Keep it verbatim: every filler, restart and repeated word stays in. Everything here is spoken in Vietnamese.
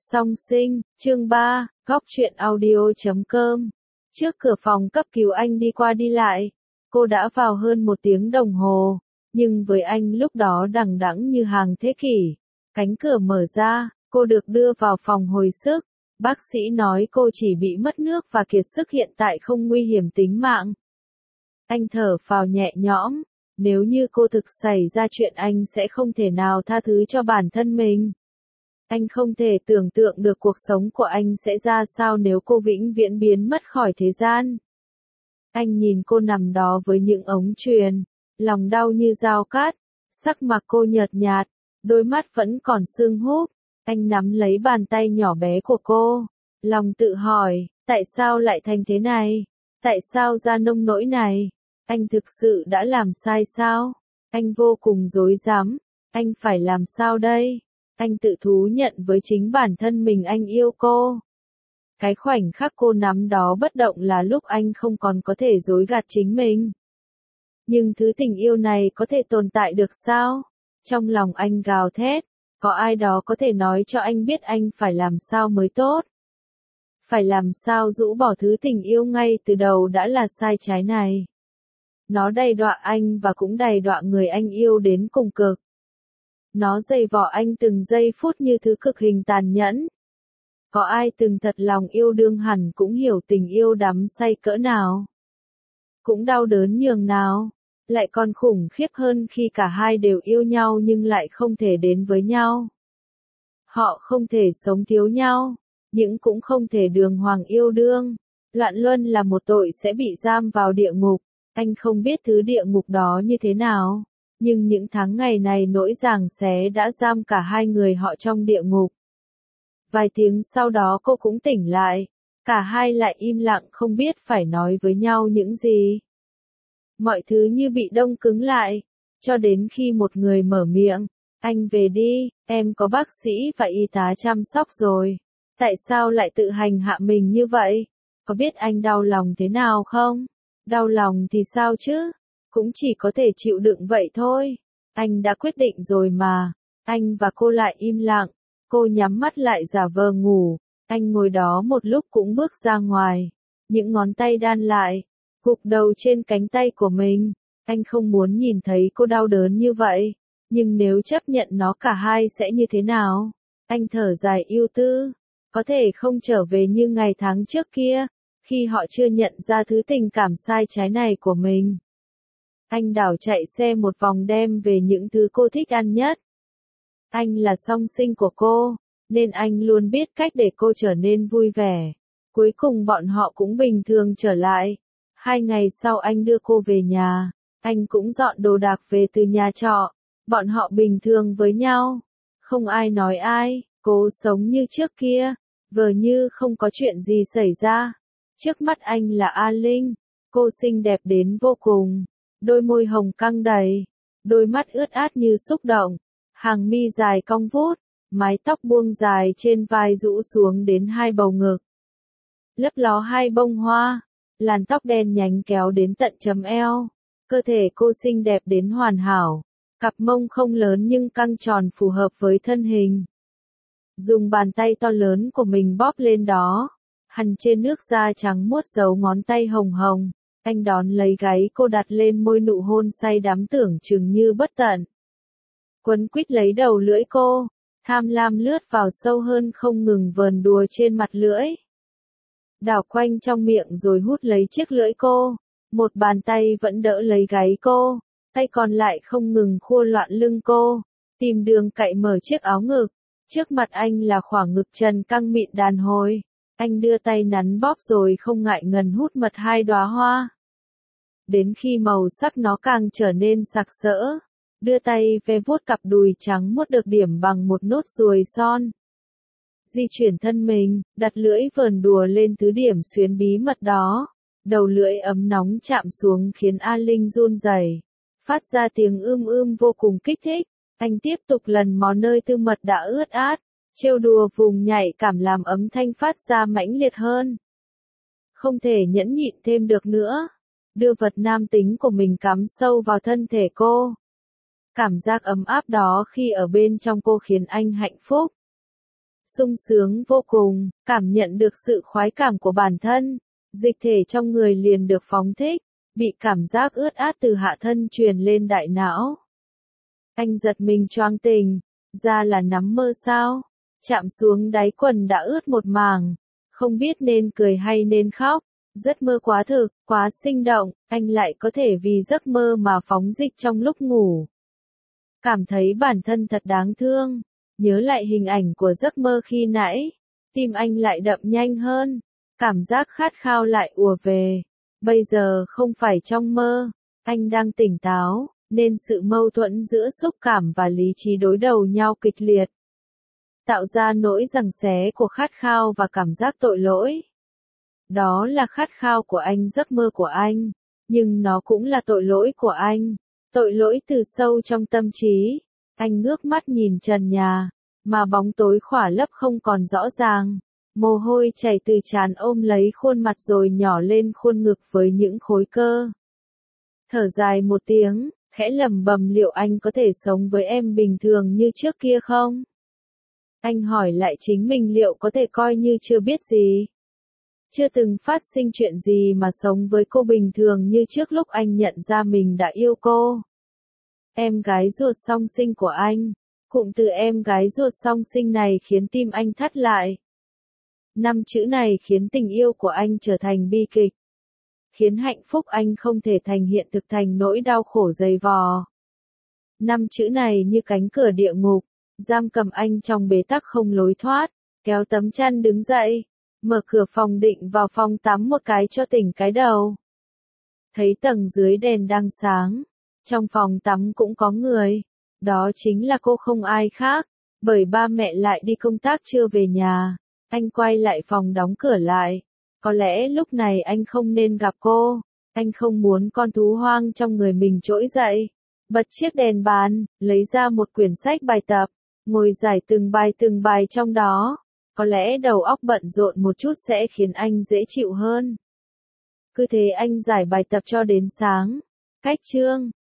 Song sinh, chương ba, góc truyện audio chấm com. Trước cửa phòng cấp cứu anh đi qua đi lại. Cô đã vào hơn một tiếng đồng hồ, nhưng với anh lúc đó đằng đẵng như hàng thế kỷ. Cánh cửa mở ra, cô được đưa vào phòng hồi sức. Bác sĩ nói cô chỉ bị mất nước và kiệt sức, hiện tại không nguy hiểm tính mạng. Anh thở phào nhẹ nhõm, nếu như cô thực xảy ra chuyện anh sẽ không thể nào tha thứ cho bản thân mình. Anh không thể tưởng tượng được cuộc sống của anh sẽ ra sao nếu cô vĩnh viễn biến mất khỏi thế gian. Anh nhìn cô nằm đó với những ống truyền, lòng đau như dao cát, sắc mặt cô nhợt nhạt, đôi mắt vẫn còn sưng húp. Anh nắm lấy bàn tay nhỏ bé của cô, lòng tự hỏi, tại sao lại thành thế này? Tại sao ra nông nỗi này? Anh thực sự đã làm sai sao? Anh vô cùng rối rắm, anh phải làm sao đây? Anh tự thú nhận với chính bản thân mình anh yêu cô. Cái khoảnh khắc cô nắm đó bất động là lúc anh không còn có thể dối gạt chính mình. Nhưng thứ tình yêu này có thể tồn tại được sao? Trong lòng anh gào thét, có ai đó có thể nói cho anh biết anh phải làm sao mới tốt? Phải làm sao rũ bỏ thứ tình yêu ngay từ đầu đã là sai trái này? Nó đầy đọa anh và cũng đầy đọa người anh yêu đến cùng cực. Nó dày vò anh từng giây phút như thứ cực hình tàn nhẫn. Có ai từng thật lòng yêu đương hẳn cũng hiểu tình yêu đắm say cỡ nào. Cũng đau đớn nhường nào. Lại còn khủng khiếp hơn khi cả hai đều yêu nhau nhưng lại không thể đến với nhau. Họ không thể sống thiếu nhau, nhưng cũng không thể đường hoàng yêu đương. Loạn luân là một tội sẽ bị giam vào địa ngục. Anh không biết thứ địa ngục đó như thế nào. Nhưng những tháng ngày này nỗi giằng xé đã giam cả hai người họ trong địa ngục. Vài tiếng sau đó cô cũng tỉnh lại. Cả hai lại im lặng không biết phải nói với nhau những gì. Mọi thứ như bị đông cứng lại. Cho đến khi một người mở miệng. Anh về đi, em có bác sĩ và y tá chăm sóc rồi. Tại sao lại tự hành hạ mình như vậy? Có biết anh đau lòng thế nào không? Đau lòng thì sao chứ? Cũng chỉ có thể chịu đựng vậy thôi. Anh đã quyết định rồi mà. Anh và cô lại im lặng. Cô nhắm mắt lại giả vờ ngủ. Anh ngồi đó một lúc cũng bước ra ngoài. Những ngón tay đan lại. Gục đầu trên cánh tay của mình. Anh không muốn nhìn thấy cô đau đớn như vậy. Nhưng nếu chấp nhận nó cả hai sẽ như thế nào? Anh thở dài ưu tư. Có thể không trở về như ngày tháng trước kia. Khi họ chưa nhận ra thứ tình cảm sai trái này của mình. Anh đảo chạy xe một vòng đem về những thứ cô thích ăn nhất. Anh là song sinh của cô, nên anh luôn biết cách để cô trở nên vui vẻ. Cuối cùng bọn họ cũng bình thường trở lại. Hai ngày sau anh đưa cô về nhà. Anh cũng dọn đồ đạc về từ nhà trọ. Bọn họ bình thường với nhau. Không ai nói ai, cố sống như trước kia. Vờ như không có chuyện gì xảy ra. Trước mắt anh là A Linh. Cô xinh đẹp đến vô cùng. Đôi môi hồng căng đầy, đôi mắt ướt át như xúc động, hàng mi dài cong vút, mái tóc buông dài trên vai rũ xuống đến hai bầu ngực. Lấp ló hai bông hoa, làn tóc đen nhánh kéo đến tận chấm eo, cơ thể cô xinh đẹp đến hoàn hảo, cặp mông không lớn nhưng căng tròn phù hợp với thân hình. Dùng bàn tay to lớn của mình bóp lên đó, hằn trên nước da trắng muốt dấu ngón tay hồng hồng. Anh đón lấy gáy cô đặt lên môi nụ hôn say đắm tưởng chừng như bất tận. Quấn quýt lấy đầu lưỡi cô, tham lam lướt vào sâu hơn không ngừng vờn đùa trên mặt lưỡi. Đảo quanh trong miệng rồi hút lấy chiếc lưỡi cô, một bàn tay vẫn đỡ lấy gáy cô, tay còn lại không ngừng khua loạn lưng cô, tìm đường cạy mở chiếc áo ngực. Trước mặt anh là khoảng ngực trần căng mịn đàn hồi. Anh đưa tay nắn bóp rồi không ngại ngần hút mật hai đóa hoa. Đến khi màu sắc nó càng trở nên sặc sỡ, đưa tay ve vuốt cặp đùi trắng muốt được điểm bằng một nốt ruồi son. Di chuyển thân mình, đặt lưỡi vờn đùa lên thứ điểm xuyến bí mật đó. Đầu lưỡi ấm nóng chạm xuống khiến A Linh run rẩy, phát ra tiếng ưm ưm vô cùng kích thích. Anh tiếp tục lần mò nơi tư mật đã ướt át. Trêu đùa vùng nhạy cảm làm ấm thanh phát ra mãnh liệt hơn. Không thể nhẫn nhịn thêm được nữa. Đưa vật nam tính của mình cắm sâu vào thân thể cô. Cảm giác ấm áp đó khi ở bên trong cô khiến anh hạnh phúc. sung sướng vô cùng, cảm nhận được sự khoái cảm của bản thân, dịch thể trong người liền được phóng thích, bị cảm giác ướt át từ hạ thân truyền lên đại não. Anh giật mình choáng tỉnh, ra là nắm mơ sao, chạm xuống đáy quần đã ướt một mảng, không biết nên cười hay nên khóc, giấc mơ quá thực, quá sinh động, anh lại có thể vì giấc mơ mà phóng dịch trong lúc ngủ. Cảm thấy bản thân thật đáng thương, nhớ lại hình ảnh của giấc mơ khi nãy, tim anh lại đập nhanh hơn, cảm giác khát khao lại ùa về. Bây giờ không phải trong mơ, anh đang tỉnh táo, nên sự mâu thuẫn giữa xúc cảm và lý trí đối đầu nhau kịch liệt, tạo ra nỗi giằng xé của khát khao và cảm giác tội lỗi. Đó là khát khao của anh, giấc mơ của anh, nhưng nó cũng là tội lỗi của anh, tội lỗi từ sâu trong tâm trí. Anh ngước mắt nhìn trần nhà, mà bóng tối khỏa lấp không còn rõ ràng. Mồ hôi chảy từ trán ôm lấy khuôn mặt rồi nhỏ lên khuôn ngực với những khối cơ. Thở dài một tiếng, khẽ lẩm bẩm liệu anh có thể sống với em bình thường như trước kia không? Anh hỏi lại chính mình liệu có thể coi như chưa biết gì. Chưa từng phát sinh chuyện gì mà sống với cô bình thường như trước lúc anh nhận ra mình đã yêu cô. Em gái ruột song sinh của anh. Cụm từ em gái ruột song sinh này khiến tim anh thắt lại. Năm chữ này khiến tình yêu của anh trở thành bi kịch. Khiến hạnh phúc anh không thể thành hiện thực, thành nỗi đau khổ dày vò. Năm chữ này như cánh cửa địa ngục, giam cầm anh trong bế tắc không lối thoát. Kéo tấm chăn đứng dậy, mở cửa phòng định vào phòng tắm một cái cho tỉnh cái đầu. Thấy tầng dưới đèn đang sáng, trong phòng tắm cũng có người. Đó chính là cô, không ai khác, bởi ba mẹ lại đi công tác chưa về nhà. Anh quay lại phòng đóng cửa lại. Có lẽ lúc này anh không nên gặp cô. Anh không muốn con thú hoang trong người mình trỗi dậy. Bật chiếc đèn bàn, lấy ra một quyển sách bài tập, ngồi giải từng bài từng bài trong đó. Có lẽ đầu óc bận rộn một chút sẽ khiến anh dễ chịu hơn. Cứ thế anh giải bài tập cho đến sáng. Cách chương